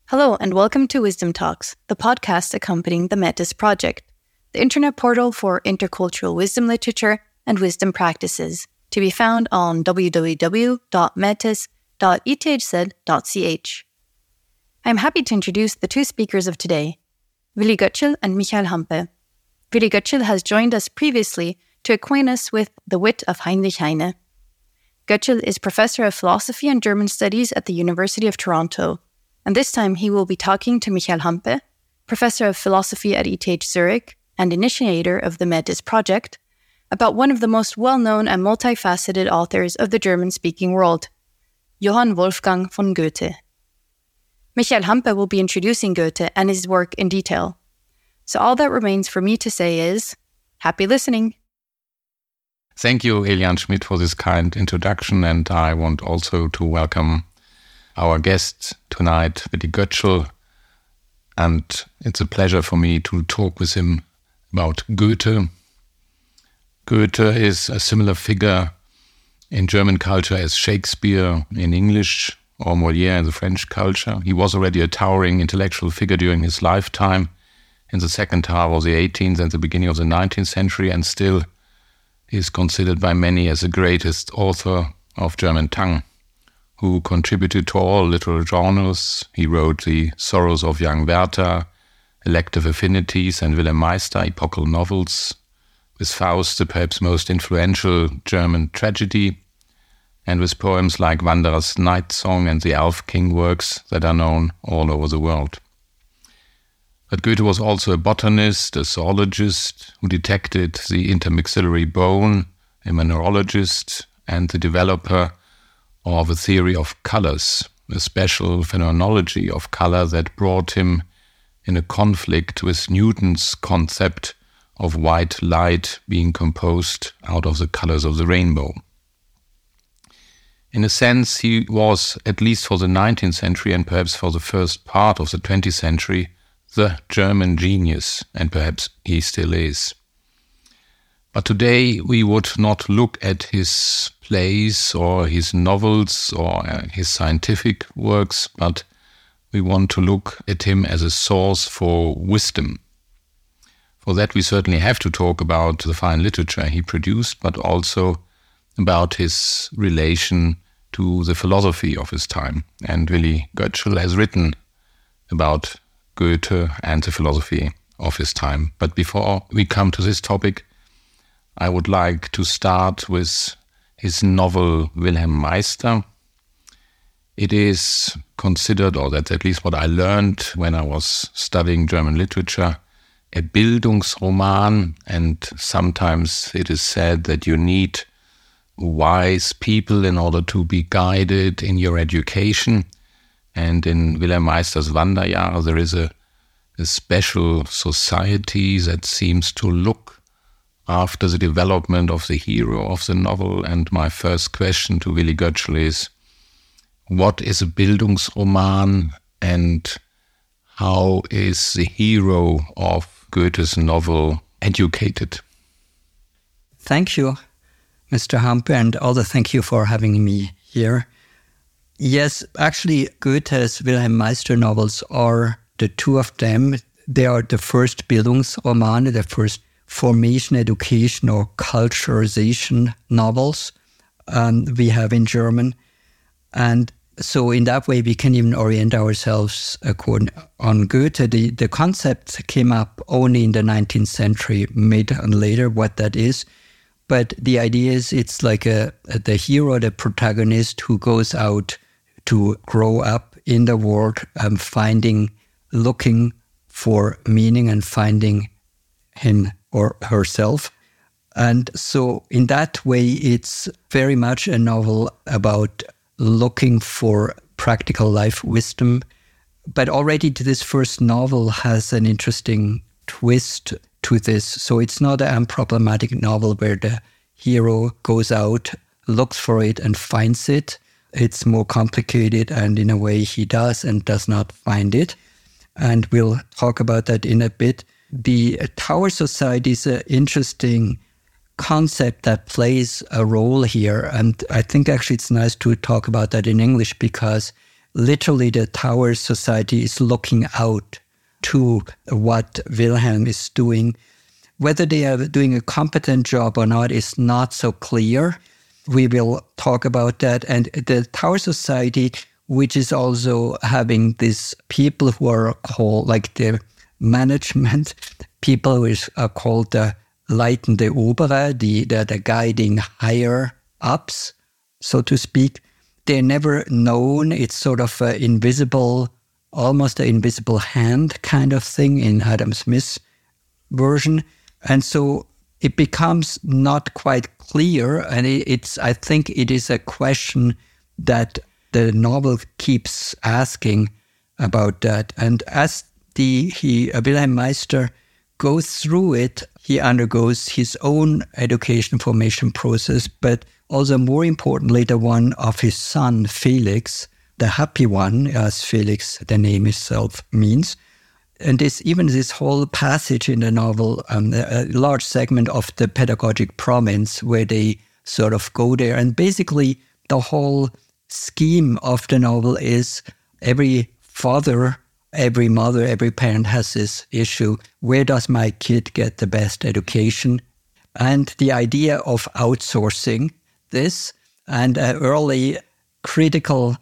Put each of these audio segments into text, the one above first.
Hello and welcome to Wisdom Talks, the podcast accompanying the Metis Project, the internet portal for intercultural wisdom literature and wisdom practices, to be found on www.metis.ethz.ch. I am happy to introduce the two speakers of today, Willi Götzschel and Michael Hampe. Willi Götzschel has joined us previously to acquaint us with the wit of Heinrich Heine. Götzschel is Professor of Philosophy and German Studies at the University of Toronto, and this time he will be talking to Michael Hampe, Professor of Philosophy at ETH Zurich and initiator of the Metis Project, about one of the most well-known and multifaceted authors of the German-speaking world, Johann Wolfgang von Goethe. Michael Hampe will be introducing Goethe and his work in detail. So all that remains for me to say is, happy listening! Thank you, Elian Schmidt, for this kind introduction, and I want also to welcome our guest tonight, Willi Götzschel, and it's a pleasure for me to talk with him about Goethe. Goethe is a similar figure in German culture as Shakespeare in English or Molière in the French culture. He was already a towering intellectual figure during his lifetime in the second half of the 18th and the beginning of the 19th century, and still is considered by many as the greatest author of German tongue, who contributed to all literary genres. He wrote The Sorrows of Young Werther, Elective Affinities, and Wilhelm Meister, epochal novels, with Faust, the perhaps most influential German tragedy, and with poems like Wanderer's Night Song and the Elf King works that are known all over the world. But Goethe was also a botanist, a zoologist, who detected the intermaxillary bone, a mineralogist, and the developer of a theory of colors, a special phenomenology of color that brought him in a conflict with Newton's concept of white light being composed out of the colors of the rainbow. In a sense, he was, at least for the 19th century and perhaps for the first part of the 20th century, the German genius, and perhaps he still is. But today we would not look at his plays or his novels or his scientific works, but we want to look at him as a source for wisdom. For that we certainly have to talk about the fine literature he produced, but also about his relation to the philosophy of his time. And Willi Götzschel has written about Goethe and the philosophy of his time. But before we come to this topic, I would like to start with his novel Wilhelm Meister. It is considered, or that's at least what I learned when I was studying German literature, a Bildungsroman, and sometimes it is said that you need wise people in order to be guided in your education. And in Wilhelm Meister's Wanderjahre there is a special society that seems to look after the development of the hero of the novel. And my first question to Willi Götzschel is, what is a Bildungsroman and how is the hero of Goethe's novel educated? Thank you, Mr. Hampe, and also thank you for having me here. Yes, actually, Goethe's Wilhelm Meister novels are the two of them. They are the first Bildungsromane, the first formation, education, or culturization novels we have in German. And so in that way, we can even orient ourselves on Goethe. The concept came up only in the 19th century, mid and later, what that is. But the idea is it's like the hero, the protagonist who goes out to grow up in the world, looking for meaning and finding him or herself. And so in that way, it's very much a novel about looking for practical life wisdom. But already this first novel has an interesting twist to this. So it's not an unproblematic novel where the hero goes out, looks for it and finds it. It's more complicated, and in a way he does and does not find it. And we'll talk about that in a bit. The Tower Society is an interesting concept that plays a role here. And I think actually it's nice to talk about that in English, because literally the Tower Society is looking out to what Wilhelm is doing. Whether they are doing a competent job or not is not so clear. We will talk about that. And the Tower Society, which is also having these people who are called, like the management people, who are called the Leitende Obere, the guiding higher ups, so to speak. They're never known. It's sort of an invisible, almost an invisible hand kind of thing in Adam Smith's version. And so it becomes not quite clear. And I think it is a question that the novel keeps asking about that. And as Wilhelm Meister goes through it, he undergoes his own education formation process, but also more importantly, the one of his son, Felix, the happy one, as Felix, the name itself means. And this whole passage in the novel, a large segment of the pedagogic province where they sort of go there. And basically the whole scheme of the novel is every father, every mother, every parent has this issue. Where does my kid get the best education? And the idea of outsourcing this, and an early critical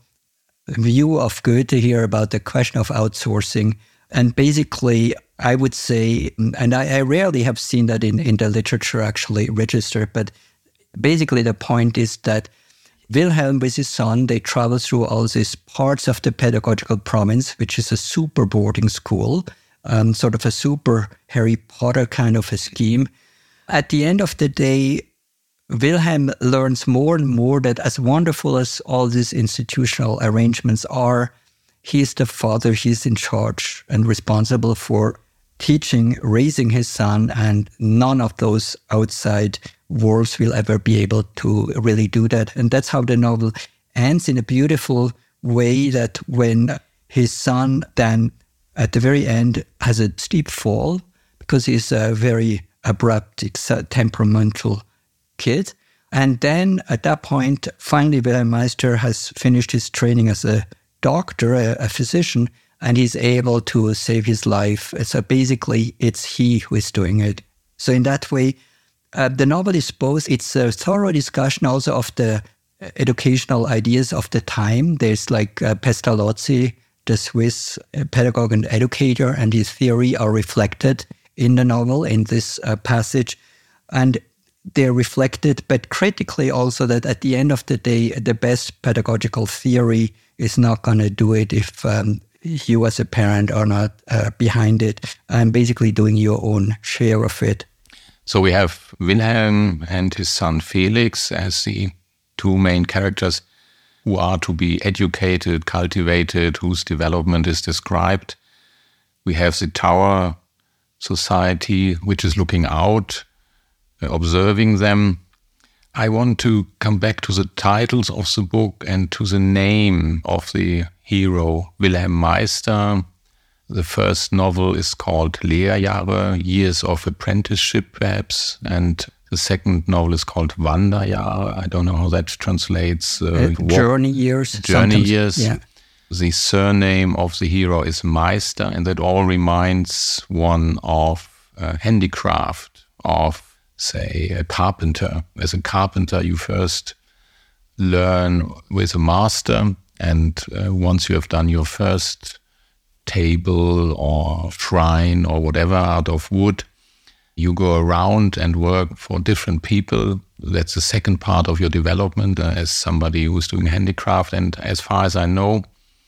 view of Goethe here about the question of outsourcing. And basically, I would say, and I rarely have seen that in the literature actually registered, but basically the point is that Wilhelm with his son, they travel through all these parts of the pedagogical province, which is a super boarding school, sort of a super Harry Potter kind of a scheme. At the end of the day, Wilhelm learns more and more that as wonderful as all these institutional arrangements are, he's the father, he's in charge and responsible for teaching, raising his son, and none of those outside worlds will ever be able to really do that. And that's how the novel ends in a beautiful way, that when his son then at the very end has a steep fall, because he's a very abrupt, temperamental kid. And then at that point, finally Wilhelm Meister has finished his training as a doctor, a physician, and he's able to save his life. So basically, it's he who is doing it. So in that way, the novel is both, it's a thorough discussion also of the educational ideas of the time. There's like Pestalozzi, the Swiss pedagogue and educator, and his theory are reflected in the novel, in this passage. And they're reflected, but critically also, that at the end of the day, the best pedagogical theory is not going to do it if you as a parent are not behind it and basically doing your own share of it. So we have Wilhelm and his son Felix as the two main characters who are to be educated, cultivated, whose development is described. We have the Tower Society, which is looking out, observing them. I want to come back to the titles of the book and to the name of the hero, Wilhelm Meister. The first novel is called Lehrjahre, Years of Apprenticeship, perhaps, and the second novel is called Wanderjahre. I don't know how that translates. Journey years. Journey years. Yeah. The surname of the hero is Meister, and that all reminds one of handicraft, of, say, a carpenter. As a carpenter, you first learn with a master, and once you have done your first table or shrine or whatever out of wood, you go around and work for different people. That's the second part of your development as somebody who's doing handicraft. And as far as I know,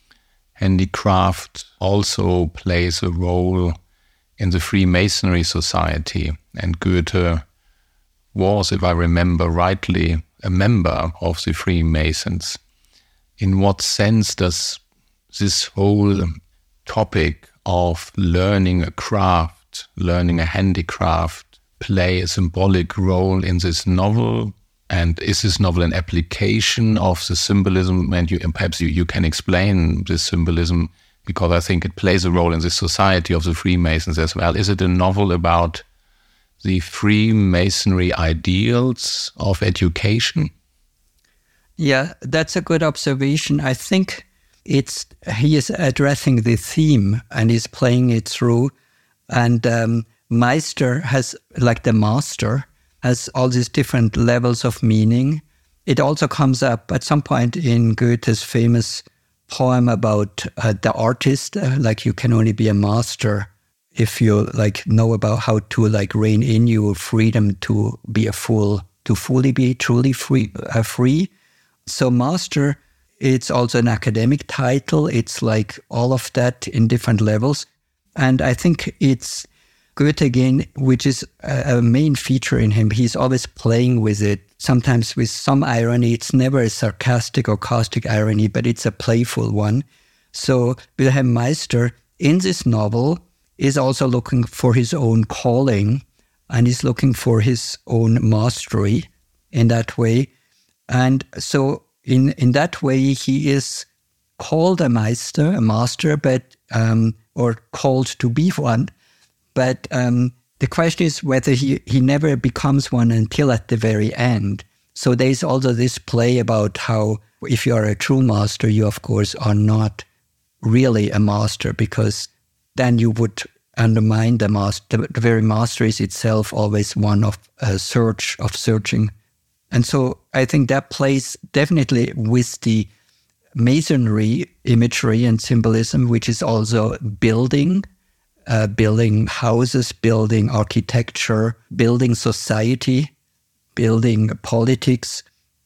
handicraft also plays a role in the Freemasonry Society. And Goethe was, if I remember rightly, a member of the Freemasons. In what sense does this whole topic of learning a craft, learning a handicraft, play a symbolic role in this novel? And is this novel an application of the symbolism? And perhaps you can explain this symbolism, because I think it plays a role in the society of the Freemasons as well. Is it a novel about the Freemasonry ideals of education? Yeah, that's a good observation. I think he is addressing the theme and is playing it through. And Meister has, like the master, has all these different levels of meaning. It also comes up at some point in Goethe's famous poem about the artist, like you can only be a master if you like know about how to like rein in your freedom to be a fool, to fully be truly free. So master, it's also an academic title. It's like all of that in different levels. And I think it's Goethe again, which is a main feature in him. He's always playing with it, sometimes with some irony. It's never a sarcastic or caustic irony, but it's a playful one. So Wilhelm Meister, in this novel, is also looking for his own calling, and he's looking for his own mastery in that way. And so in that way, he is called a master, but or called to be one. But the question is whether he never becomes one until at the very end. So there's also this play about how if you are a true master, you of course are not really a master, because then you would undermine the master. The very master is itself always one of searching. And so I think that plays definitely with the masonry imagery and symbolism, which is also building houses, building architecture, building society, building politics.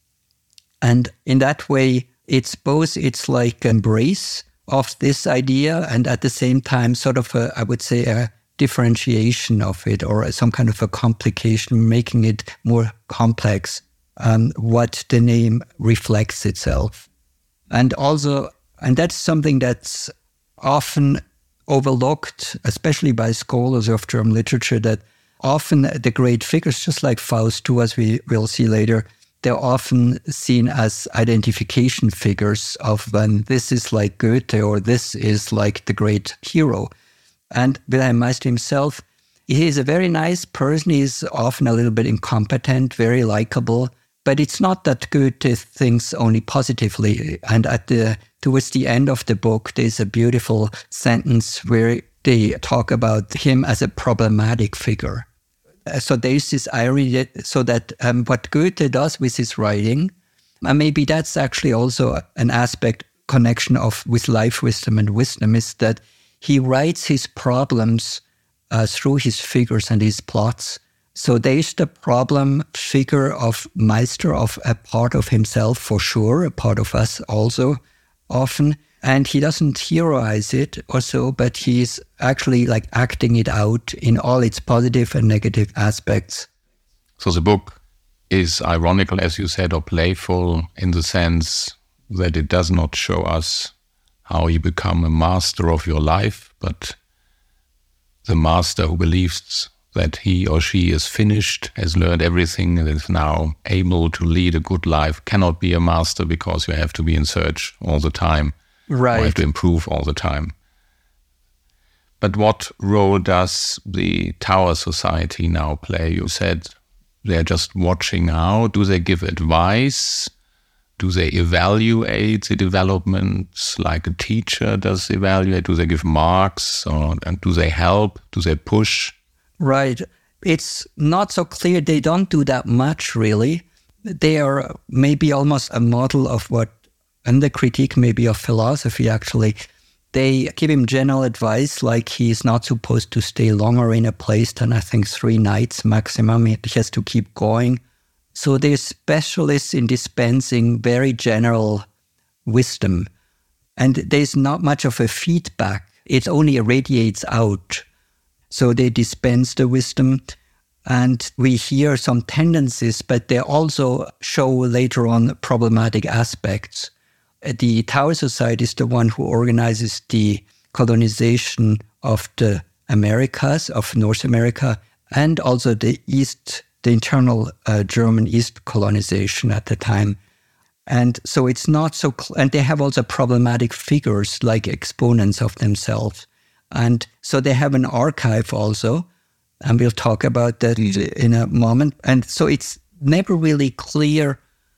And in that way, it's like embrace of this idea, and at the same time sort of I would say a differentiation of it, or some kind of a complication, making it more complex, what the name reflects itself. And that's something that's often overlooked, especially by scholars of German literature, that often the great figures, just like Faust too, as we will see later, they're often seen as identification figures of when this is like Goethe or this is like the great hero. And Wilhelm Meister himself, he is a very nice person. He's often a little bit incompetent, very likable. But it's not that Goethe thinks only positively. And towards the end of the book, there's a beautiful sentence where they talk about him as a problematic figure. So there's this irony so that what Goethe does with his writing, and maybe that's actually also an aspect connection with life wisdom and wisdom, is that he writes his problems through his figures and his plots. So there's the problem figure of Meister, of a part of himself for sure, a part of us also often. And he doesn't heroize it or so, but he's actually like acting it out in all its positive and negative aspects. So the book is ironical, as you said, or playful in the sense that it does not show us how you become a master of your life, but the master who believes that he or she is finished, has learned everything, and is now able to lead a good life, cannot be a master because you have to be in search all the time. Right. Or have to improve all the time. But what role does the Tower Society now play? You said they're just watching now. Do they give advice? Do they evaluate the developments like a teacher does evaluate? Do they give marks? And do they help? Do they push? Right. It's not so clear. They don't do that much, really. They are maybe almost a model of what, and the critique maybe of philosophy, actually. They give him general advice, like he's not supposed to stay longer in a place than, I think, 3 nights maximum. He has to keep going. So they're specialists in dispensing very general wisdom. And there's not much of a feedback. It only radiates out. So they dispense the wisdom. And we hear some tendencies, but they also show later on problematic aspects. The Tower Society is the one who organizes the colonization of the Americas, of North America, and also the internal German East colonization at the time. And so it's not so, and they have also problematic figures like exponents of themselves. And so they have an archive also, and we'll talk about that in a moment. And so it's never really clear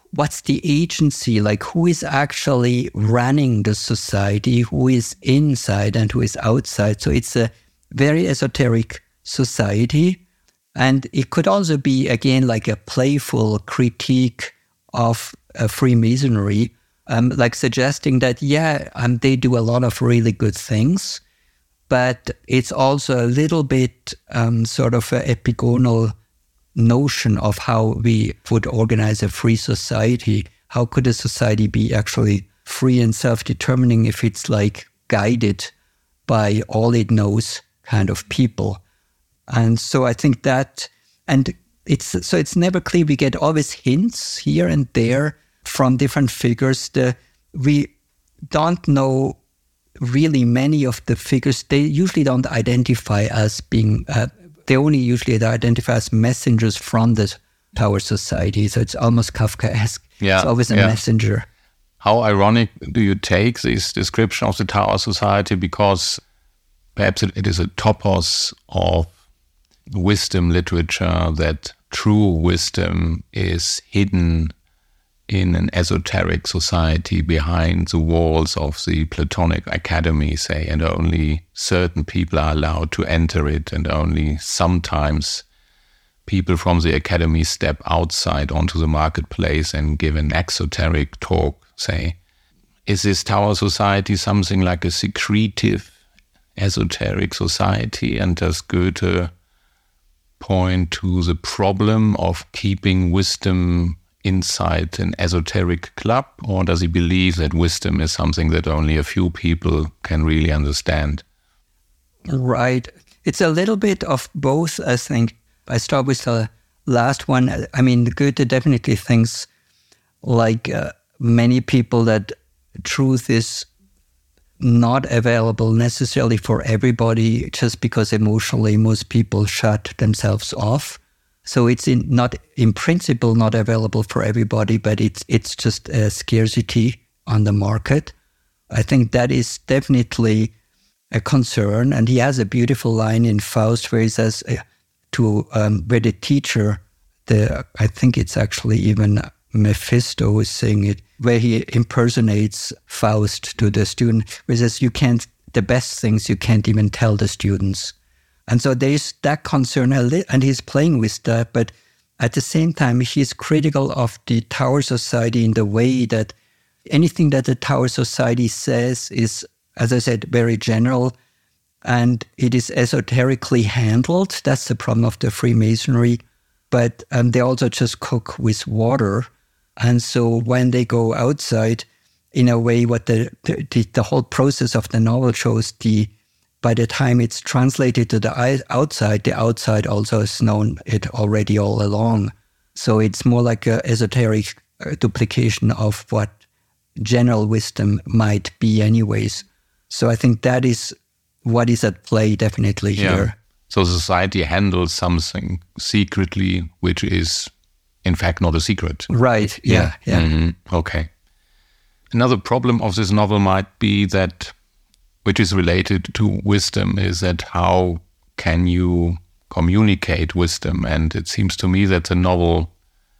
what's the agency? Like, who is actually running the society? Who is inside and who is outside? So it's a very esoteric society. And it could also be, again, like a playful critique of Freemasonry, like suggesting that, they do a lot of really good things, but it's also a little bit sort of an epigonal notion of how we would organize a free society. How could a society be actually free and self-determining if it's like guided by all it knows kind of people? And so I think that, and it's never clear. We get always hints here and there from different figures. We don't know really many of the figures. They usually don't identify as being, they only usually identify as messengers from the Tower Society. So it's almost Kafkaesque. Yeah, it's always a messenger. How ironic do you take this description of the Tower Society? Because perhaps it is a topos of wisdom literature that true wisdom is hidden in an esoteric society behind the walls of the Platonic Academy, say, and only certain people are allowed to enter it, and only sometimes people from the academy step outside onto the marketplace and give an exoteric talk, say. Is this Tower Society something like a secretive, esoteric society? And does Goethe point to the problem of keeping wisdom inside an esoteric club, or does he believe that wisdom is something that only a few people can really understand? Right. It's a little bit of both, I think. I start with the last one. I mean, Goethe definitely thinks, like many people, that truth is not available necessarily for everybody, just because emotionally most people shut themselves off. So it's not in principle not available for everybody, but it's just a scarcity on the market. I think that is definitely a concern. And he has a beautiful line in Faust where he says where the teacher, I think it's actually even Mephisto who is saying it, where he impersonates Faust to the student, where he says, the best things you can't even tell the students. And so there's that concern, and he's playing with that, but at the same time, he's critical of the Tower Society in the way that anything that the Tower Society says is, as I said, very general, and it is esoterically handled. That's the problem of the Freemasonry. But they also just cook with water. And so when they go outside, in a way, what the whole process of the novel shows, by the time it's translated to the outside also has known it already all along. So it's more like an esoteric duplication of what general wisdom might be anyways. So I think that is what is at play definitely here. So society handles something secretly, which is in fact not a secret. Right, yeah. Mm-hmm. Okay. Another problem of this novel might be that, which is related to wisdom, is that how can you communicate wisdom? And it seems to me that the novel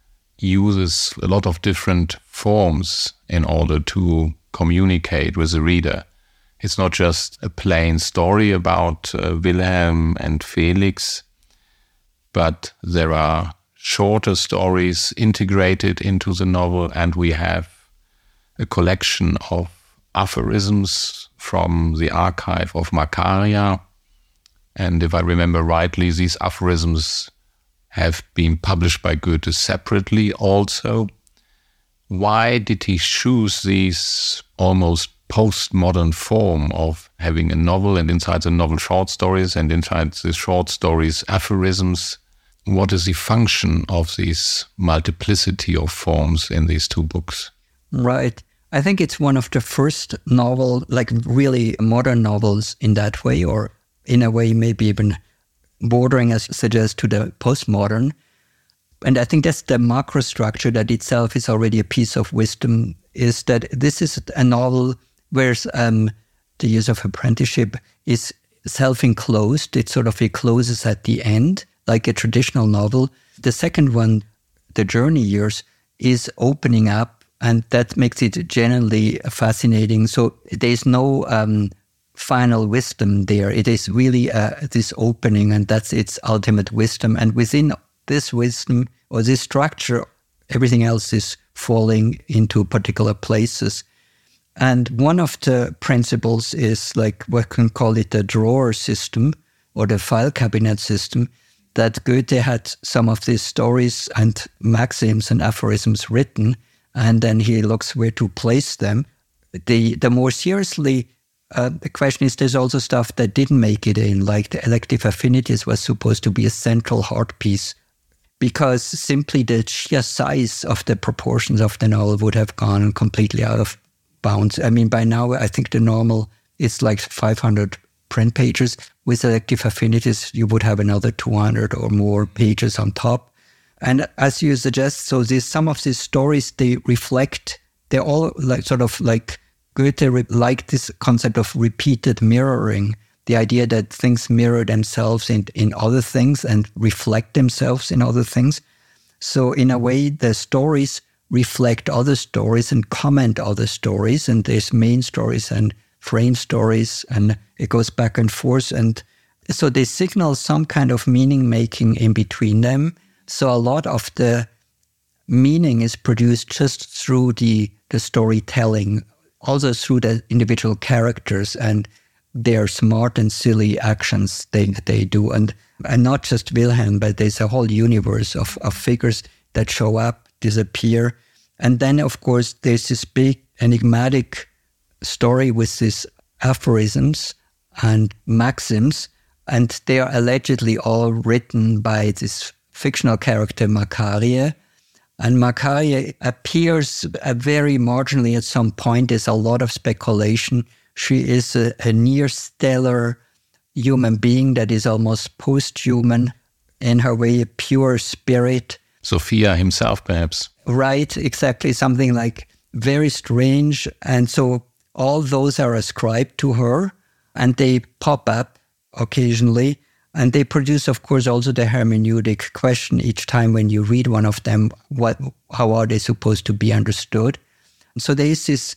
uses a lot of different forms in order to communicate with the reader. It's not just a plain story about Wilhelm and Felix, but there are shorter stories integrated into the novel, and we have a collection of aphorisms from the archive of Macaria. And if I remember rightly, these aphorisms have been published by Goethe separately also. Why did he choose these almost postmodern form of having a novel, and inside the novel short stories, and inside the short stories aphorisms? What is the function of this multiplicity of forms in these two books? Right. I think it's one of the first novel, like really modern novels in that way, or in a way maybe even bordering, as suggests, to the postmodern. And I think that's the macro structure that itself is already a piece of wisdom, is that this is a novel where the years of apprenticeship is self-enclosed. It closes at the end, like a traditional novel. The second one, The Journey Years, is opening up, and that makes it generally fascinating. So there's no final wisdom there. It is really this opening, and that's its ultimate wisdom. And within this wisdom or this structure, everything else is falling into particular places. And one of the principles is like we can call it the drawer system or the file cabinet system, that Goethe had some of these stories and maxims and aphorisms written, and then he looks where to place them. The more seriously, the question is, there's also stuff that didn't make it in, like the elective affinities was supposed to be a central heart piece, because simply the sheer size of the proportions of the novel would have gone completely out of bounds. I mean, by now, I think the normal is like 500 print pages. With elective affinities, you would have another 200 or more pages on top. And as you suggest, so some of these stories, they're all like sort of like Goethe liked this concept of repeated mirroring, the idea that things mirror themselves in other things and reflect themselves in other things. So in a way, the stories reflect other stories and comment other stories, and there's main stories and frame stories, and it goes back and forth. And so they signal some kind of meaning making in between them. So a lot of the meaning is produced just through the storytelling, also through the individual characters and their smart and silly actions they do. And not just Wilhelm, but there's a whole universe of figures that show up, disappear. And then, of course, there's this big enigmatic story with these aphorisms and maxims, and they are allegedly all written by this fictional character Makarie. And Makarie appears very marginally at some point. There's a lot of speculation. She is a near-stellar human being that is almost post-human, in her way a pure spirit. Sophia himself, perhaps. Right, exactly, something like very strange. And so all those are ascribed to her, and they pop up occasionally. And they produce, of course, also the hermeneutic question each time when you read one of them, how are they supposed to be understood? So there is this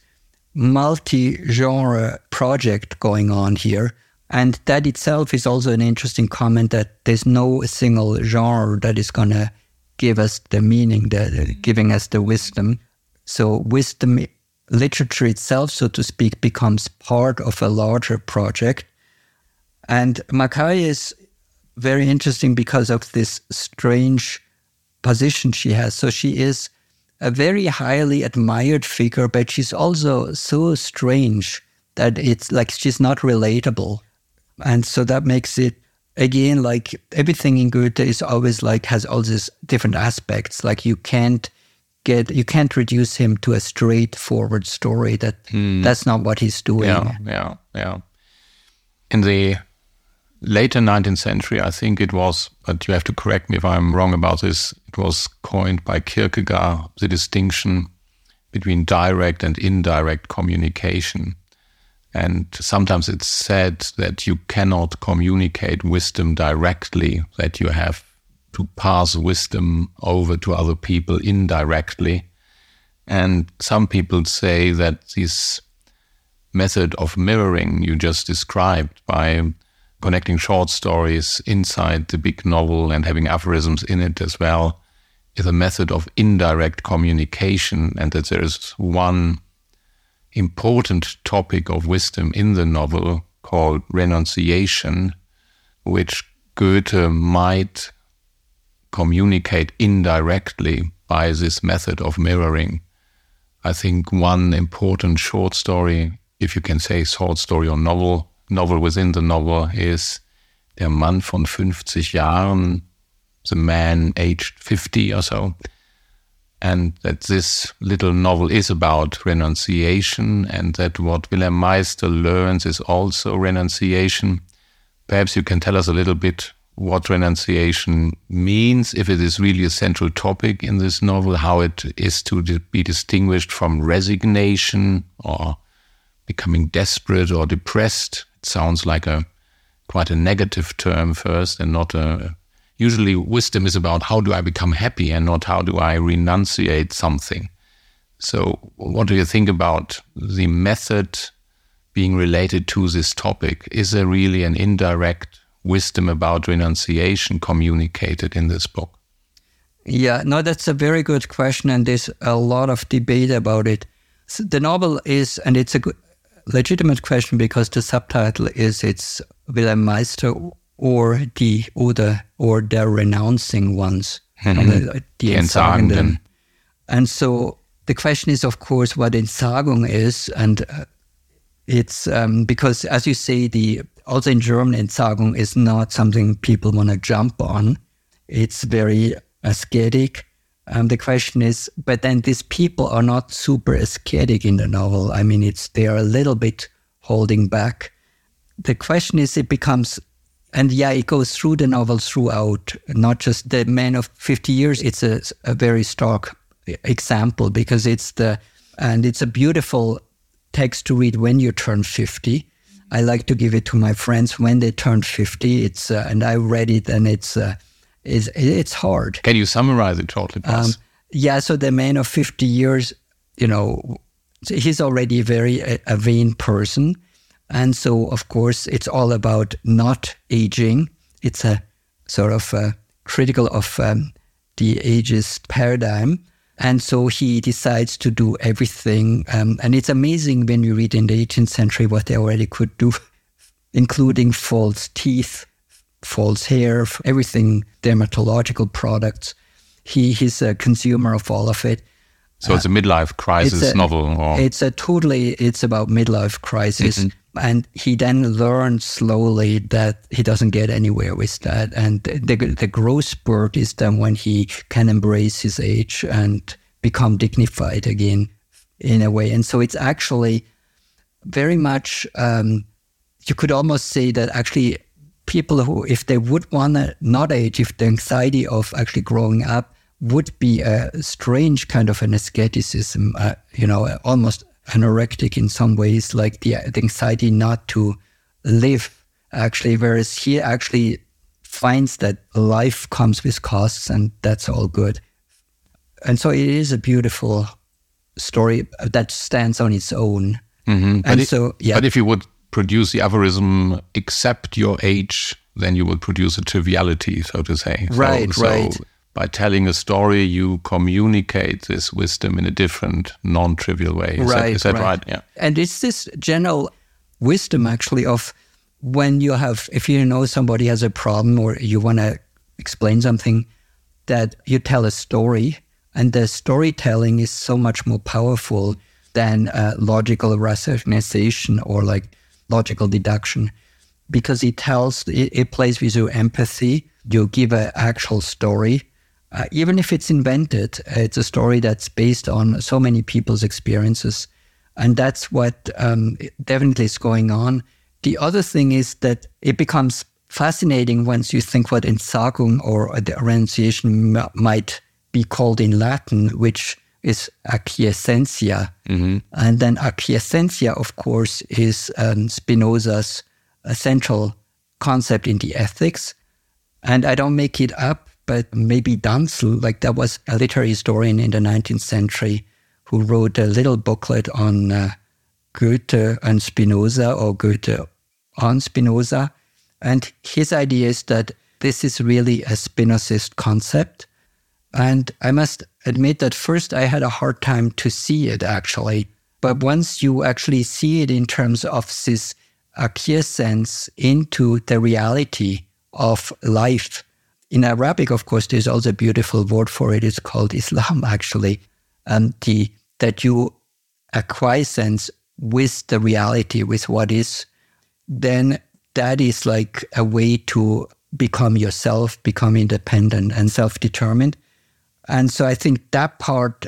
multi-genre project going on here. And that itself is also an interesting comment, that there's no single genre that is going to give us the meaning, giving us the wisdom. So wisdom, literature itself, so to speak, becomes part of a larger project. And Makarie is very interesting because of this strange position she has. So she is a very highly admired figure, but she's also so strange that it's like she's not relatable. And so that makes it, again, like everything in Goethe is always like, has all these different aspects. Like you can't reduce him to a straightforward story. That's not what he's doing. Yeah. In the later 19th century, I think it was, but you have to correct me if I'm wrong about this, it was coined by Kierkegaard, the distinction between direct and indirect communication. And sometimes it's said that you cannot communicate wisdom directly, that you have to pass wisdom over to other people indirectly. And some people say that this method of mirroring you just described, by connecting short stories inside the big novel and having aphorisms in it as well, is a method of indirect communication, and that there is one important topic of wisdom in the novel called renunciation, which Goethe might communicate indirectly by this method of mirroring. I think one important short story, if you can say short story or novel within the novel, is Der Mann von 50 Jahren, the man aged 50 or so. And that this little novel is about renunciation, and that what Wilhelm Meister learns is also renunciation. Perhaps you can tell us a little bit what renunciation means, if it is really a central topic in this novel, how it is to be distinguished from resignation or becoming desperate or depressed. It sounds like quite a negative term first, and not Usually wisdom is about how do I become happy and not how do I renunciate something. So what do you think about the method being related to this topic? Is there really an indirect wisdom about renunciation communicated in this book? Yeah, no, that's a very good question, and there's a lot of debate about it. So the novel is, and it's a good, legitimate question because the subtitle is it's Wilhelm Meister or the Oder or the renouncing ones, the Entsagenden. And so the question is, of course, what Entsagung is, and it's because, as you say, also in German, Entsagung is not something people want to jump on. It's very ascetic. The question is, but then these people are not super ascetic in the novel. I mean, they are a little bit holding back. The question is, it becomes, and yeah, it goes through the novel throughout, not just the Man of 50 Years. It's a very stark example because it's a beautiful text to read when you turn 50. I like to give it to my friends when they turn 50. And I read it, and it's hard. Can you summarize it shortly, please? Yeah, so the Man of 50 Years, he's already a vain person. And so, of course, it's all about not aging. It's a sort of critical of the ageist paradigm. And so he decides to do everything. And it's amazing when you read in the 18th century what they already could do, including false teeth, false hair, everything, dermatological products. He's a consumer of all of it. So it's a midlife crisis novel? Or? It's about midlife crisis. Mm-hmm. And he then learns slowly that he doesn't get anywhere with that. And the growth spurt is then when he can embrace his age and become dignified again in a way. And so it's actually very much, you could almost say that actually people who, if they would want to not age, if the anxiety of actually growing up would be a strange kind of an asceticism, almost anorectic in some ways, like the anxiety not to live, actually, whereas he actually finds that life comes with costs and that's all good. And so it is a beautiful story that stands on its own. Mm-hmm. But if you would produce the aphorism, accept your age, then you would produce a triviality, so to say. Right. By telling a story, you communicate this wisdom in a different, non-trivial way. Is that right? Yeah. And it's this general wisdom, actually, of when if you know somebody has a problem or you want to explain something, that you tell a story, and the storytelling is so much more powerful than logical rationalization or like logical deduction, because it plays with your empathy. You give an actual story. Even if it's invented, it's a story that's based on so many people's experiences. And that's what definitely is going on. The other thing is that it becomes fascinating once you think what Entsagung or the renunciation might be called in Latin, which is acquiescentia. Mm-hmm. And then acquiescentia, of course, is Spinoza's central concept in the Ethics. And I don't make it up, but maybe Danzel, like that was a literary historian in the 19th century who wrote a little booklet on Goethe and Spinoza, or Goethe on Spinoza. And his idea is that this is really a Spinozist concept. And I must admit that first I had a hard time to see it, actually. But once you actually see it in terms of this acquiescence into the reality of life, in Arabic, of course, there's also a beautiful word for it. It's called Islam, actually. That you acquiescence with the reality, with what is, then that is like a way to become yourself, become independent and self-determined. And so I think that part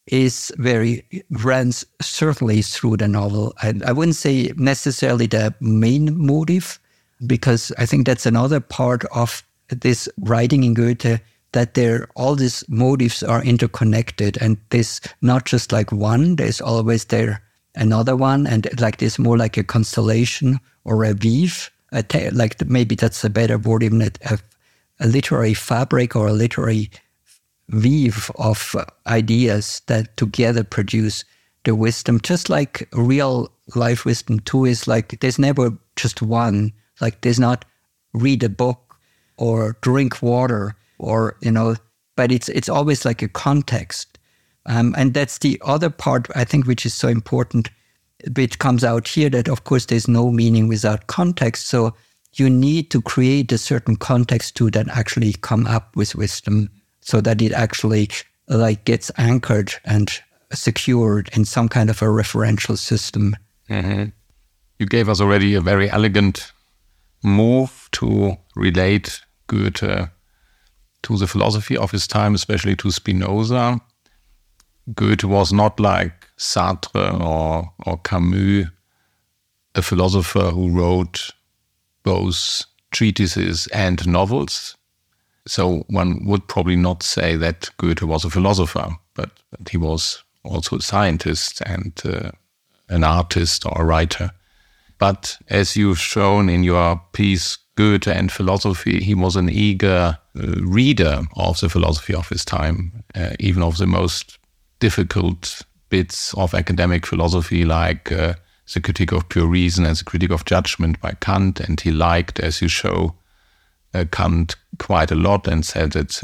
runs certainly through the novel. I wouldn't say necessarily the main motive, because I think that's another part of this writing in Goethe, that all these motives are interconnected, and there's not just like one, there's always another one, and like there's more like a constellation or a weave, like maybe that's a better word, even literary fabric or a literary weave of ideas that together produce the wisdom. Just like real life wisdom too is like there's never just one. Like there's not read a book or drink water or, but it's always like a context. And that's the other part, I think, which is so important, which comes out here, that of course there's no meaning without context. So you need to create a certain context to then actually come up with wisdom, so that it actually like gets anchored and secured in some kind of a referential system. Mm-hmm. You gave us already a very elegant move to relate Goethe to the philosophy of his time, especially to Spinoza. Goethe was not like Sartre or Camus, a philosopher who wrote both treatises and novels. So one would probably not say that Goethe was a philosopher, but he was also a scientist and an artist or a writer. But as you've shown in your piece, Goethe and Philosophy, he was an eager reader of the philosophy of his time, even of the most difficult bits of academic philosophy, like the Critique of Pure Reason and the Critique of Judgment by Kant. And he liked, as you show, Kant quite a lot, and said that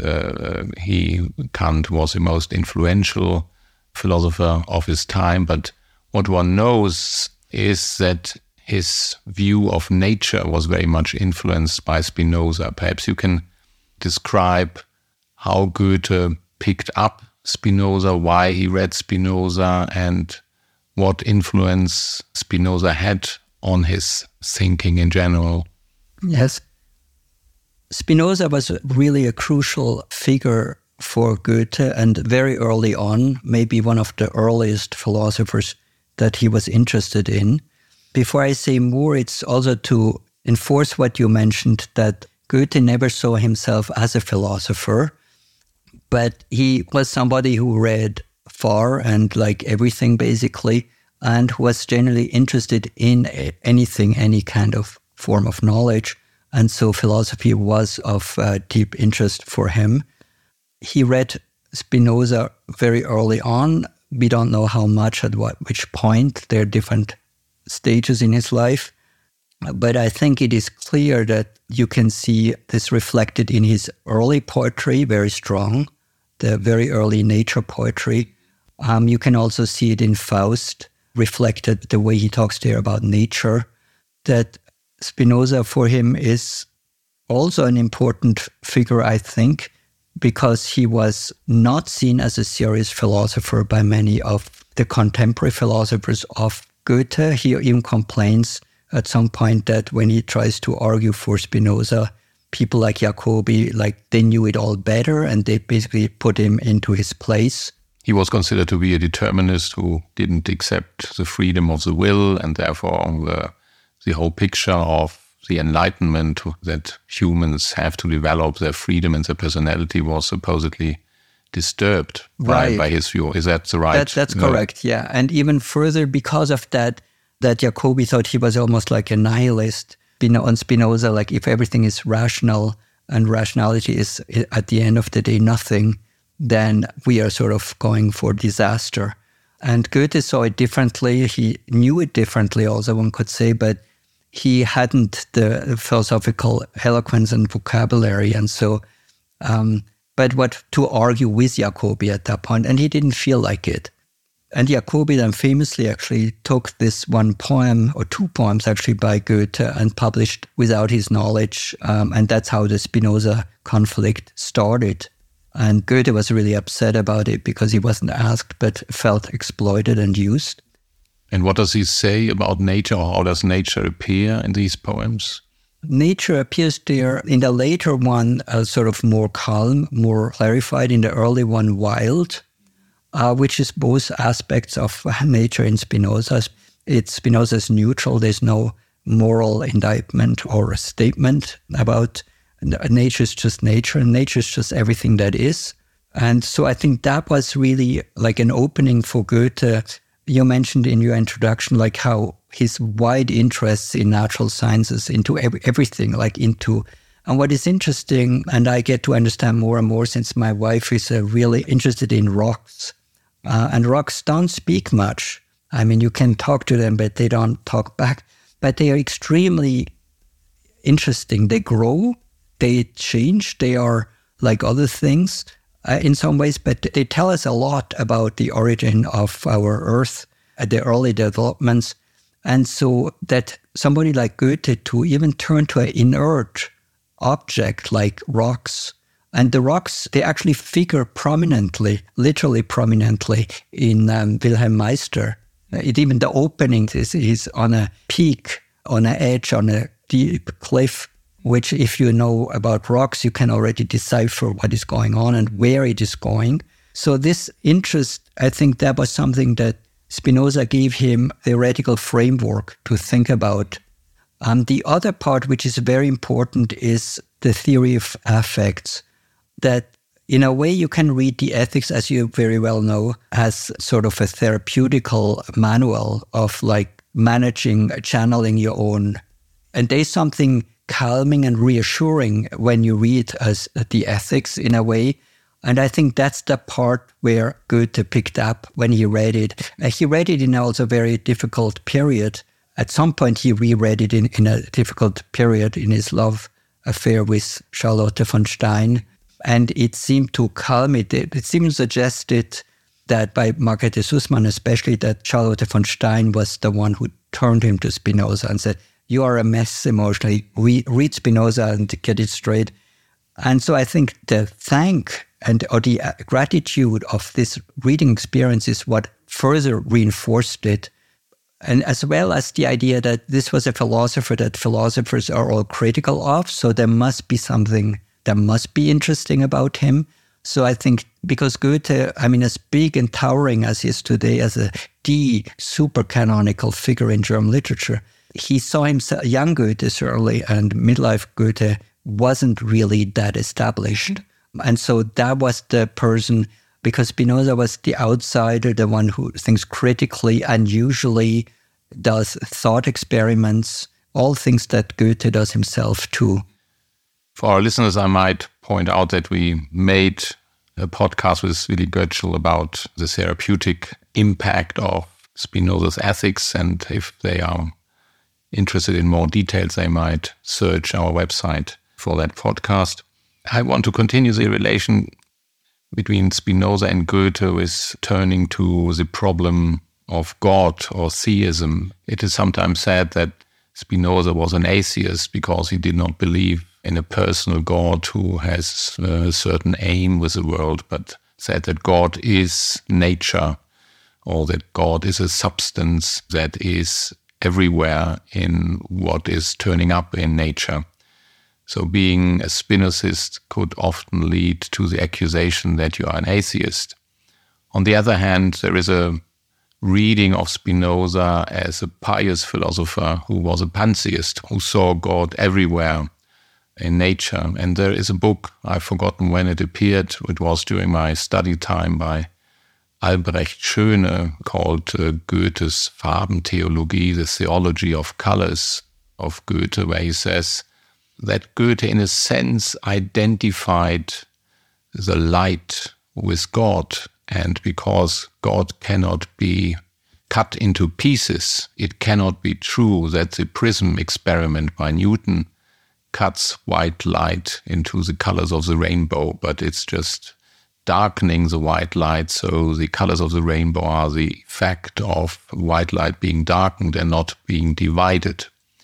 Kant was the most influential philosopher of his time. But what one knows is that his view of nature was very much influenced by Spinoza. Perhaps you can describe how Goethe picked up Spinoza, why he read Spinoza, and what influence Spinoza had on his thinking in general. Yes. Spinoza was really a crucial figure for Goethe, and very early on, maybe one of the earliest philosophers that he was interested in. Before I say more, it's also to enforce what you mentioned, that Goethe never saw himself as a philosopher, but he was somebody who read far and like everything basically, and who was generally interested in anything, any kind of form of knowledge. And so philosophy was of deep interest for him. He read Spinoza very early on. We don't know how much at which point. There are different stages in his life. But I think it is clear that you can see this reflected in his early poetry, very strong, the very early nature poetry. You can also see it in Faust, reflected the way he talks there about nature, that Spinoza for him is also an important figure, I think, because he was not seen as a serious philosopher by many of the contemporary philosophers of Goethe. He even complains at some point that when he tries to argue for Spinoza, people like Jacobi, like they knew it all better and they basically put him into his place. He was considered to be a determinist who didn't accept the freedom of the will, and therefore the whole picture of the enlightenment that humans have to develop their freedom and their personality was supposedly disturbed by his view. Is that the right? That's correct, yeah. And even further, because of that Jacobi thought he was almost like a nihilist. On Spinoza, like if everything is rational and rationality is at the end of the day nothing, then we are sort of going for disaster. And Goethe saw it differently. He knew it differently also, one could say, but he hadn't the philosophical eloquence and vocabulary. And so, but what to argue with Jacobi at that point, and he didn't feel like it. And Jacobi then famously actually took this one poem, or two poems actually, by Goethe and published without his knowledge. And that's how the Spinoza conflict started. And Goethe was really upset about it because he wasn't asked, but felt exploited and used. And what does he say about nature, or how does nature appear in these poems? Nature appears there in the later one sort of more calm, more clarified. In the early one, wild, which is both aspects of nature in Spinoza. Spinoza's neutral. There's no moral indictment or a statement about nature is just nature, and nature is just everything that is. And so I think that was really like an opening for Goethe. You mentioned in your introduction, like how his wide interests in natural sciences into everything, like into And what is interesting, and I get to understand more and more since my wife is really interested in rocks, and rocks don't speak much. I mean, you can talk to them, but they don't talk back. But they are extremely interesting. They grow, they change, they are like other things in some ways, but they tell us a lot about the origin of our Earth, the early developments. And so that somebody like Goethe to even turn to an inert object like rocks, and the rocks, they actually figure prominently, literally prominently in Wilhelm Meister. Even the opening is on a peak, on an edge, on a deep cliff, which if you know about rocks, you can already decipher what is going on and where it is going. So this interest, I think that was something that Spinoza gave him a theoretical framework to think about. The other part, which is very important, is the theory of affects, that in a way you can read the ethics, as you very well know, as sort of a therapeutical manual of like managing, channeling your own. And there's something calming and reassuring when you read as the ethics in a way. And I think that's the part where Goethe picked up when he read it. He read it in also a very difficult period. At some point, he reread it in a difficult period in his love affair with Charlotte von Stein. And it seemed to calm it. It seemed suggested that by Margarete Sussman especially, that Charlotte von Stein was the one who turned him to Spinoza and said, you are a mess emotionally. Read Spinoza and get it straight. And so I think the or the gratitude of this reading experience is what further reinforced it. And as well as the idea that this was a philosopher that philosophers are all critical of, so there must be something that must be interesting about him. So I think because Goethe, I mean, as big and towering as he is today as the super canonical figure in German literature, he saw himself, young Goethe certainly, and midlife Goethe wasn't really that established. And so that was the person, because Spinoza was the outsider, the one who thinks critically and usually does thought experiments, all things that Goethe does himself too. For our listeners, I might point out that we made a podcast with Willi Götzsche about the therapeutic impact of Spinoza's ethics, and if they are interested in more details, they might search our website for that podcast. I want to continue the relation between Spinoza and Goethe with turning to the problem of God or theism. It is sometimes said that Spinoza was an atheist because he did not believe in a personal God who has a certain aim with the world, but said that God is nature, or that God is a substance that is everywhere in what is turning up in nature. So being a Spinozist could often lead to the accusation that you are an atheist. On the other hand, there is a reading of Spinoza as a pious philosopher who was a pantheist, who saw God everywhere in nature. And there is a book, I've forgotten when it appeared, it was during my study time, by Albrecht Schöne, called Goethe's Farbentheologie, the theology of colors of Goethe, where he says that Goethe, in a sense, identified the light with God. And because God cannot be cut into pieces, it cannot be true that the prism experiment by Newton cuts white light into the colors of the rainbow, but it's just darkening the white light, so the colors of the rainbow are the effect of white light being darkened and not being divided.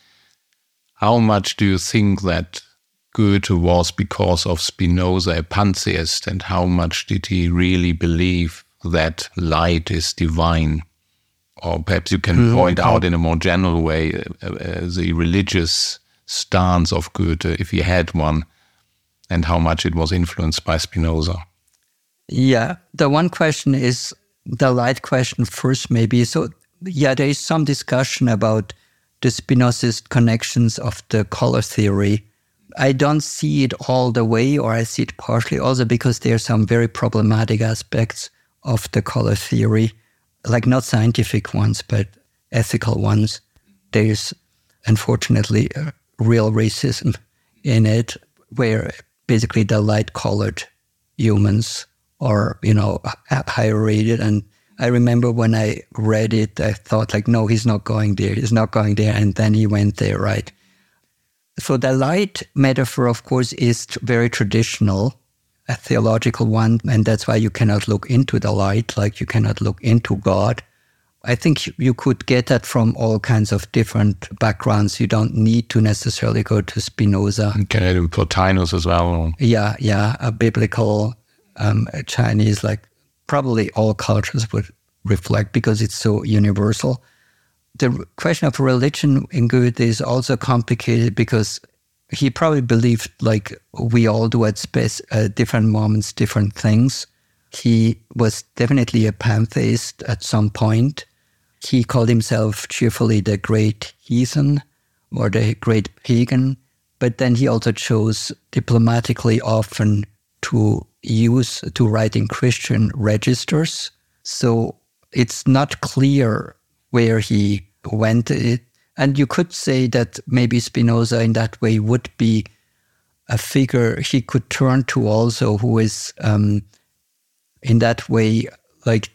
How much do you think that Goethe was, because of Spinoza, a pantheist, and how much did he really believe that light is divine? Or perhaps you can point out in a more general way the religious stance of Goethe, if he had one, and how much it was influenced by Spinoza. Yeah, the one question is the light question first, maybe. So, yeah, there is some discussion about the Spinozist connections of the color theory. I don't see it all the way, or I see it partially also because there are some very problematic aspects of the color theory, like not scientific ones, but ethical ones. There's, unfortunately, real racism in it. where basically the light-colored humans are, higher rated. And I remember when I read it, I thought like, no, he's not going there. He's not going there. And then he went there, right? So the light metaphor, of course, is very traditional, a theological one. And that's why you cannot look into the light, like you cannot look into God. I think you could get that from all kinds of different backgrounds. You don't need to necessarily go to Spinoza. Can I do Plotinus as well? Yeah, a biblical Chinese, like probably all cultures would reflect because it's so universal. The question of religion in Goethe is also complicated because he probably believed, like we all do at different moments, different things. He was definitely a pantheist at some point. He called himself cheerfully the great heathen or the great pagan, but then he also chose diplomatically often to write in Christian registers. So it's not clear where he went. And you could say that maybe Spinoza in that way would be a figure he could turn to also, who is in that way like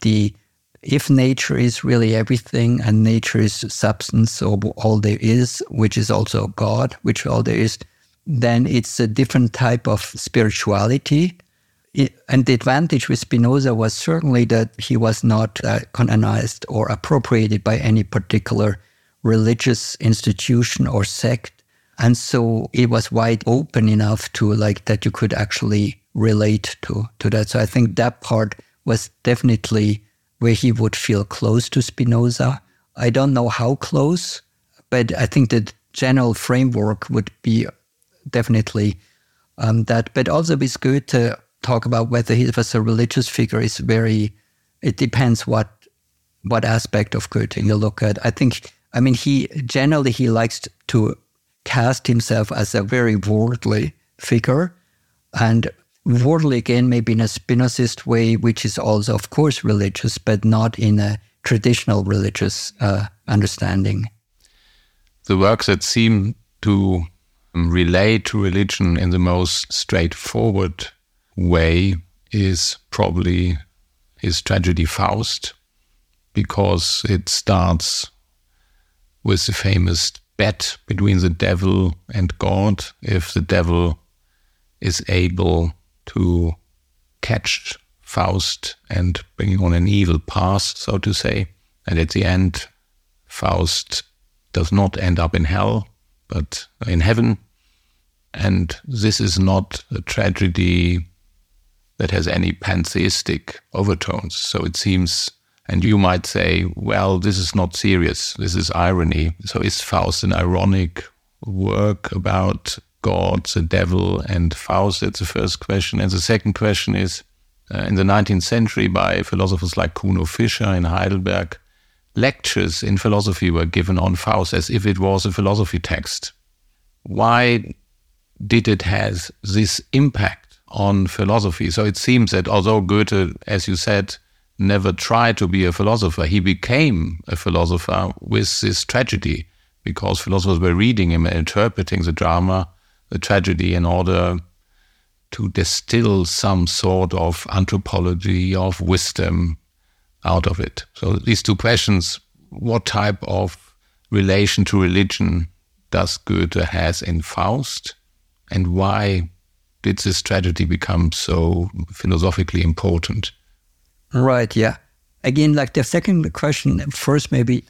if nature is really everything and nature is substance or all there is, which is also God, which all there is, then it's a different type of spirituality. And the advantage with Spinoza was certainly that he was not canonized or appropriated by any particular religious institution or sect. And so it was wide open enough to like that you could actually relate to that. So I think that part was definitely where he would feel close to Spinoza. I don't know how close, but I think the general framework would be definitely that. But also with Goethe, talk about whether he was a religious figure is it depends what aspect of Goethe you look at. He likes to cast himself as a very worldly figure, and worldly again maybe in a Spinozist way, which is also of course religious, but not in a traditional religious understanding. The works that seem to relate to religion in the most straightforward way is probably his tragedy Faust, because it starts with the famous bet between the devil and God. If the devil is able to catch Faust and bring him on an evil path, so to say, and at the end, Faust does not end up in hell, but in heaven. And this is not a tragedy that has any pantheistic overtones. So it seems, and you might say, well, this is not serious, this is irony. So is Faust an ironic work about God, the devil, and Faust? That's the first question. And the second question is, in the 19th century by philosophers like Kuno Fischer in Heidelberg, lectures in philosophy were given on Faust as if it was a philosophy text. Why did it have this impact on philosophy? So it seems that although Goethe, as you said, never tried to be a philosopher, he became a philosopher with this tragedy, because philosophers were reading him and interpreting the drama, the tragedy, in order to distill some sort of anthropology, of wisdom out of it. So these two questions: what type of relation to religion does Goethe has in Faust, and why did this tragedy become so philosophically important? Right, yeah. Again, like the second question, first maybe,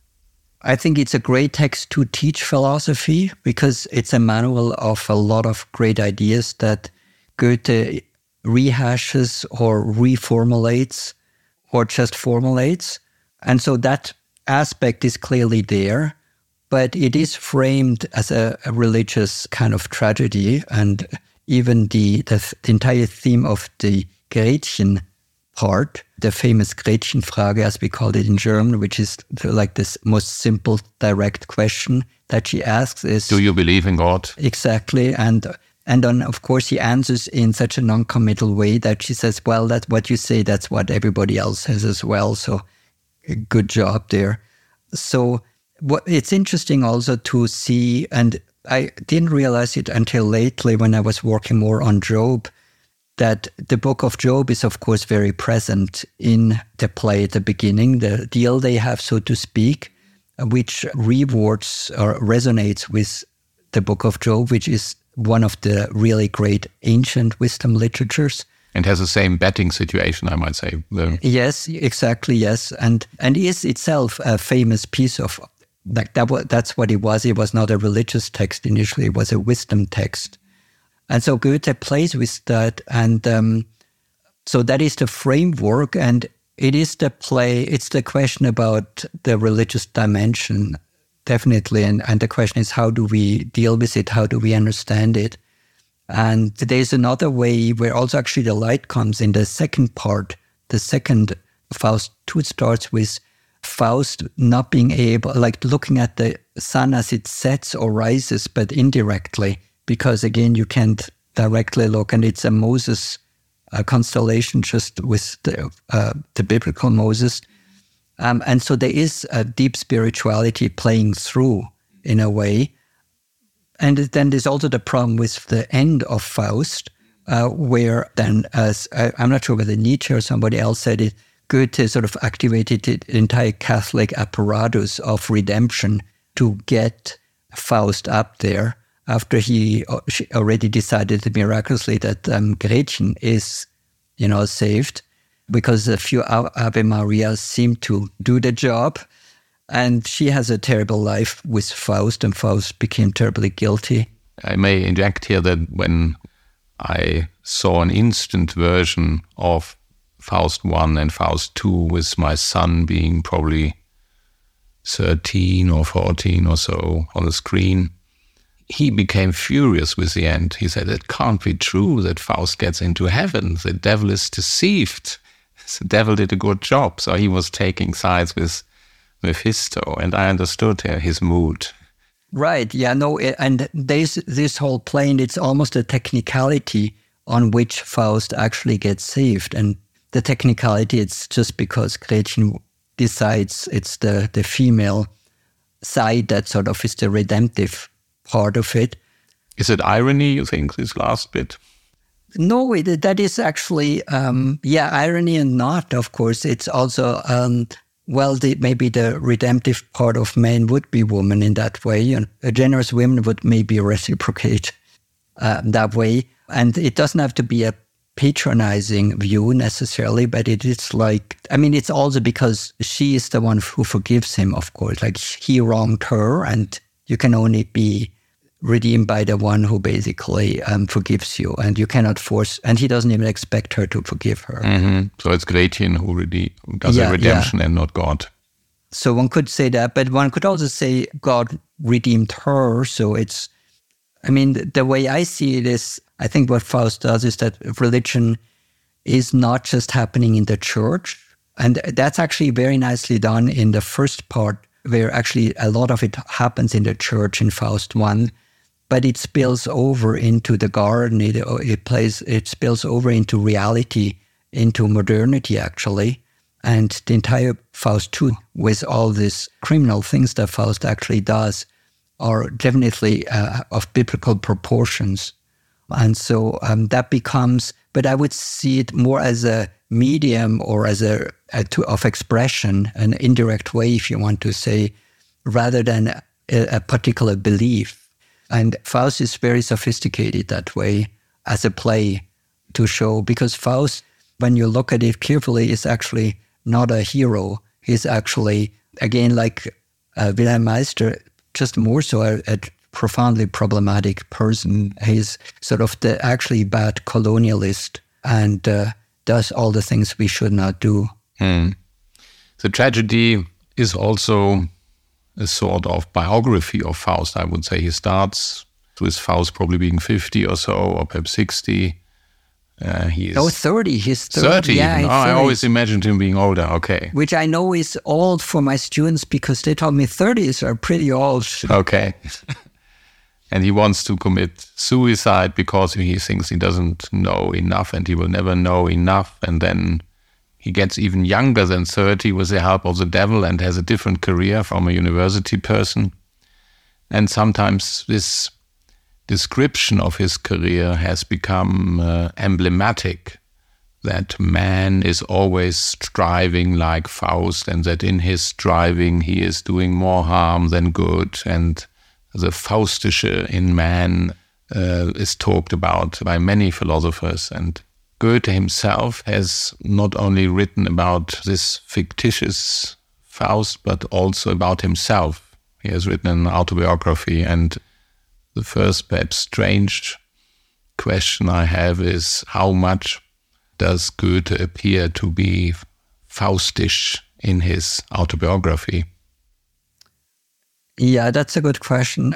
I think it's a great text to teach philosophy because it's a manual of a lot of great ideas that Goethe rehashes or reformulates or just formulates. And so that aspect is clearly there, but it is framed as a religious kind of tragedy. And even the entire theme of the Gretchen part, the famous Gretchenfrage, as we call it in German, which is like this most simple, direct question that she asks is, do you believe in God? Exactly. And then, of course, he answers in such a non-committal way that she says, well, that's what you say, that's what everybody else says as well. So good job there. So it's interesting also to see, and I didn't realize it until lately when I was working more on Job, that the book of Job is, of course, very present in the play at the beginning, the deal they have, so to speak, which rewards or resonates with the book of Job, which is one of the really great ancient wisdom literatures. And has the same betting situation, I might say. Yes, exactly, yes. And is itself a famous piece of, that's what it was. It was not a religious text initially, it was a wisdom text. And so Goethe plays with that. And so that is the framework. And it is the play, it's the question about the religious dimension, definitely. And the question is, how do we deal with it? How do we understand it? And there's another way where also actually the light comes in the second part. The second Faust 2 starts with Faust not being able, like looking at the sun as it sets or rises, but indirectly, because again, you can't directly look, and it's a Moses constellation just with the biblical Moses. And so there is a deep spirituality playing through in a way. And then there's also the problem with the end of Faust, where then, as I'm not sure whether Nietzsche or somebody else said it, Goethe sort of activated the entire Catholic apparatus of redemption to get Faust up there after she already decided miraculously that Gretchen is, saved, because a few Ave Marias seem to do the job. And she has a terrible life with Faust, and Faust became terribly guilty. I may inject here that when I saw an instant version of Faust 1 and Faust 2 with my son being probably 13 or 14 or so on the screen, he became furious with the end. He said, it can't be true that Faust gets into heaven. The devil is deceived. The devil did a good job. So he was taking sides with Mephisto, and I understood his mood. Right, yeah, no, and there's this whole play, and it's almost a technicality on which Faust actually gets saved. And the technicality, it's just because Gretchen decides it's the female side that sort of is the redemptive part of it. Is it irony, you think, this last bit? No, that is actually, irony and not, of course. It's also... maybe the redemptive part of man would be woman in that way. And a generous woman would maybe reciprocate that way. And it doesn't have to be a patronizing view necessarily, but it is like, it's also because she is the one who forgives him, of course. Like he wronged her, and you can only be redeemed by the one who basically forgives you, and you cannot force, and he doesn't even expect her to forgive her. Mm-hmm. So it's Gretchen who does the redemption and not God. So one could say that, but one could also say God redeemed her. So it's, the way I see it is, I think what Faust does is that religion is not just happening in the church. And that's actually very nicely done in the first part, where actually a lot of it happens in the church in Faust 1. But it spills over into the garden. It spills over into reality, into modernity, actually. And the entire Faust 2, with all these criminal things that Faust actually does, are definitely of biblical proportions. And so that becomes, but I would see it more as a medium or as of expression, an indirect way, if you want to say, rather than a particular belief. And Faust is very sophisticated that way as a play to show, because Faust, when you look at it carefully, is actually not a hero. He's actually, again, like Wilhelm Meister, just more so a profoundly problematic person. He's sort of the actually bad colonialist and does all the things we should not do. The tragedy is also a sort of biography of Faust, I would say. He starts with Faust probably being 50 or so, or perhaps 60. He is 30. He's 30. Yeah, I always imagined him being older. Okay. Which I know is old for my students, because they told me 30s are pretty old. Okay. And he wants to commit suicide because he thinks he doesn't know enough and he will never know enough. And then he gets even younger than 30 with the help of the devil and has a different career from a university person. And sometimes this description of his career has become emblematic, that man is always striving like Faust, and that in his striving he is doing more harm than good, and the Faustische in man is talked about by many philosophers. And Goethe himself has not only written about this fictitious Faust, but also about himself. He has written an autobiography, and the first, perhaps strange question I have is, how much does Goethe appear to be Faustish in his autobiography? Yeah, that's a good question.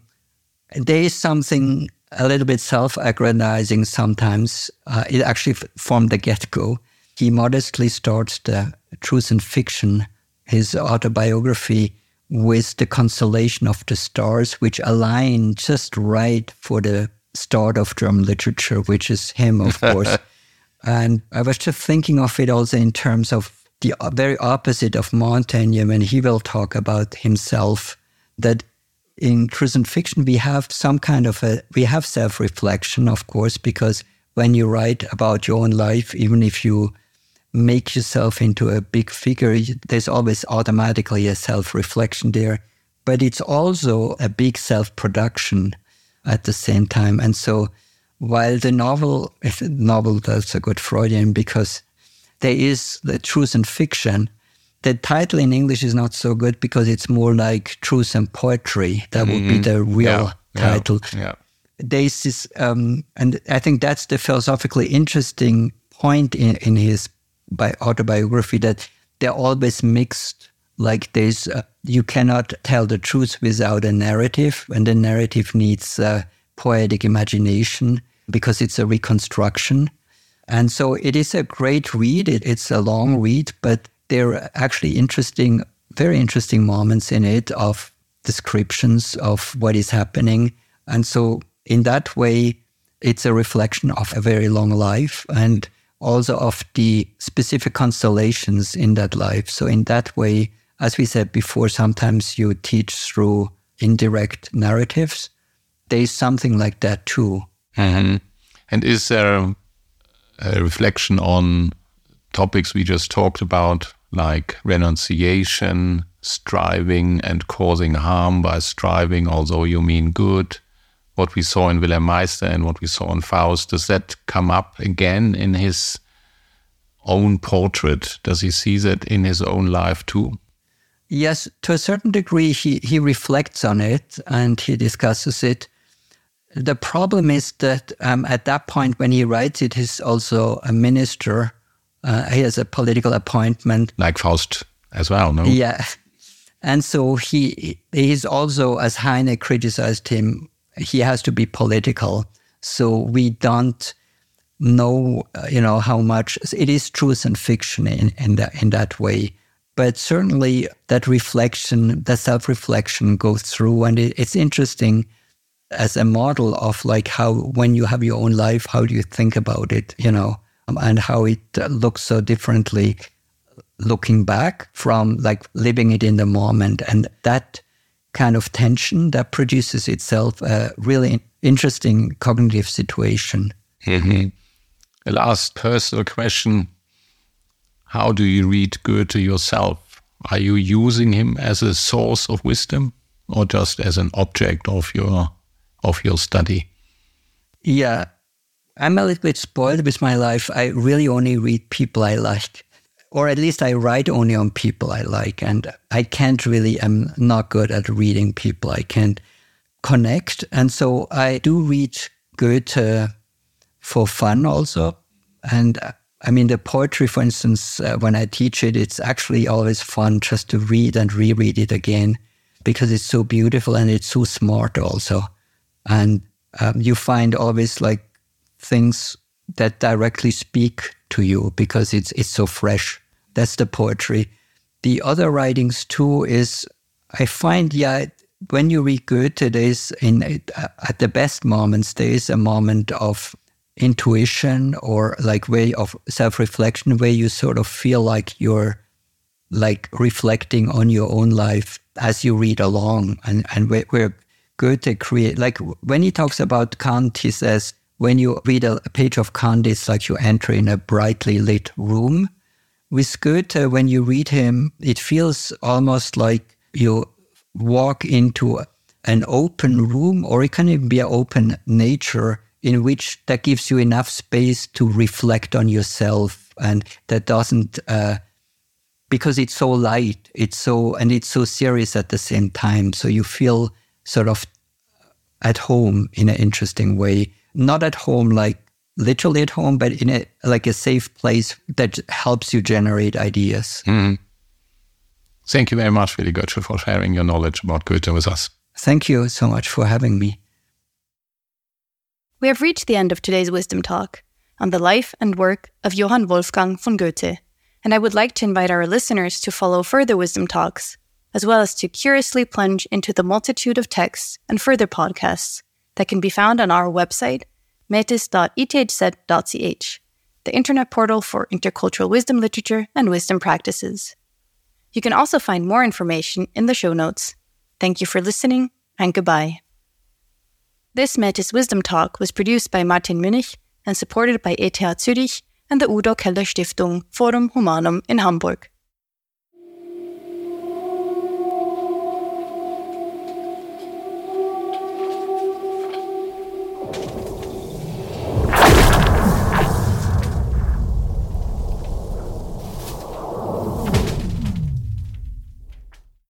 There is something a little bit self-aggrandizing sometimes. It actually from the get-go. He modestly starts the Truth and Fiction, his autobiography, with the constellation of the stars, which align just right for the start of German literature, which is him, of course. And I was just thinking of it also in terms of the very opposite of Montaigne, when he will talk about himself, that in Truth and Fiction we have some kind of we have self-reflection, of course, because when you write about your own life, even if you make yourself into a big figure, there's always automatically a self-reflection there. But it's also a big self-production at the same time. And so while the novel, that's a good Freudian, because there is the Truth and Fiction, the title in English is not so good because it's more like Truth and Poetry. That would be the real title. Yeah. There's this, and I think that's the philosophically interesting point in his autobiography, that they're always mixed. Like there's, you cannot tell the truth without a narrative, and the narrative needs poetic imagination because it's a reconstruction. And so it is a great read. It's a long read, but there are actually very interesting moments in it of descriptions of what is happening. And so in that way, it's a reflection of a very long life and also of the specific constellations in that life. So in that way, as we said before, sometimes you teach through indirect narratives. There's something like that too. Mm-hmm. And is there a reflection on topics we just talked about, like renunciation, striving and causing harm by striving, although you mean good? What we saw in Wilhelm Meister and what we saw in Faust, does that come up again in his own portrait? Does he see that in his own life too? Yes, to a certain degree, he reflects on it and he discusses it. The problem is that at that point when he writes it, he's also a minister. He has a political appointment. Like Faust as well, no? Yeah. And so he's also, as Heine criticized him, he has to be political. So we don't know, how much it is truth and fiction in that way. But certainly that reflection, that self-reflection goes through. And it's interesting as a model of like how, when you have your own life, how do you think about it, and how it looks so differently looking back from like living it in the moment. And that kind of tension that produces itself a really interesting cognitive situation. Mm-hmm. A last personal question. How do you read Goethe yourself? Are you using him as a source of wisdom or just as an object of your study? Yeah, I'm a little bit spoiled with my life. I really only read people I like, or at least I write only on people I like. And I I'm not good at reading people. I can't connect. And so I do read Goethe for fun also. And I mean, the poetry, for instance, when I teach it, it's actually always fun just to read and reread it again because it's so beautiful and it's so smart also. And you find always like things that directly speak to you because it's so fresh. That's the poetry. The other writings too is, I find, when you read Goethe, at the best moments, there is a moment of intuition or like way of self-reflection where you sort of feel like you're like reflecting on your own life as you read along and where Goethe create, like when he talks about Kant, he says, when you read a page of Kant, it's like you enter in a brightly lit room. With Goethe, when you read him, it feels almost like you walk into an open room, or it can even be an open nature in which that gives you enough space to reflect on yourself, and that doesn't, because it's so light, it's so serious at the same time. So you feel sort of at home in an interesting way. Not at home, like literally at home, but in a safe place that helps you generate ideas. Mm. Thank you very much, Willi Götzsche, for sharing your knowledge about Goethe with us. Thank you so much for having me. We have reached the end of today's Wisdom Talk on the life and work of Johann Wolfgang von Goethe, and I would like to invite our listeners to follow further Wisdom Talks, as well as to curiously plunge into the multitude of texts and further podcasts that can be found on our website, metis.ethz.ch, the internet portal for intercultural wisdom literature and wisdom practices. You can also find more information in the show notes. Thank you for listening, and goodbye. This Metis Wisdom Talk was produced by Martin Münich and supported by ETH Zürich and the Udo Keller Stiftung Forum Humanum in Hamburg.